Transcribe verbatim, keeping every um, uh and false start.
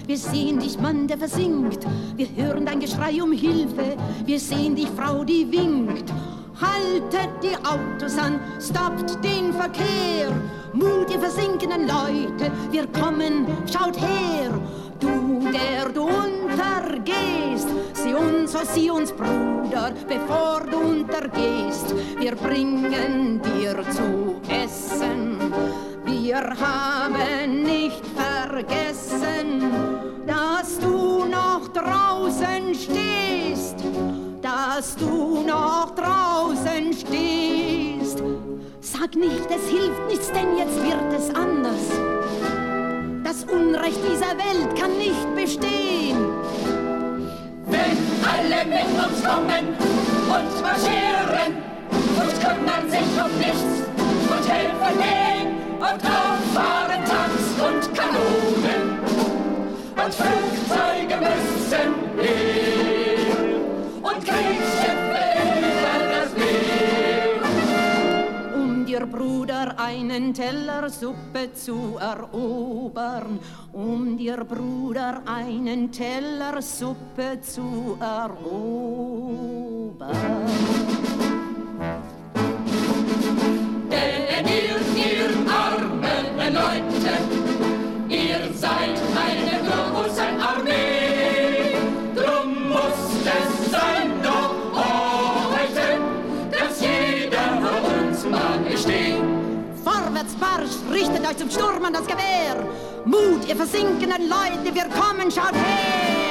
Wir sehen dich, Mann, der versinkt. Wir hören dein Geschrei um Hilfe. Wir sehen dich, Frau, die winkt. Haltet die Autos an, stoppt den Verkehr. Mut, ihr versinkenden Leute, wir kommen, schaut her. Du, der du untergehst, sieh uns, oh, sieh uns, Bruder, bevor du untergehst. Wir bringen dir zu essen. Wir haben nicht vergessen, dass du noch draußen stehst, dass du noch draußen stehst. Sag nicht, es hilft nichts, denn jetzt wird es anders. Das Unrecht dieser Welt kann nicht bestehen. Wenn alle mit uns kommen und marschieren und kümmern sich um nichts und helfen den und auffahren Tanks und Kanonen und Flugzeuge müssen her und Kriegsschiffe über das Meer. Um dir, Bruder, einen Teller Suppe zu erobern, um dir, Bruder, einen Teller Suppe zu erobern. Denn ihr, ihr armen Leute, ihr seid eine große Armee. Drum muss es sein doch heute, dass jeder von uns mag stehen. Vorwärts, Marsch, richtet euch zum Sturm an das Gewehr. Mut, ihr versinkenden Leute, wir kommen, schaut her.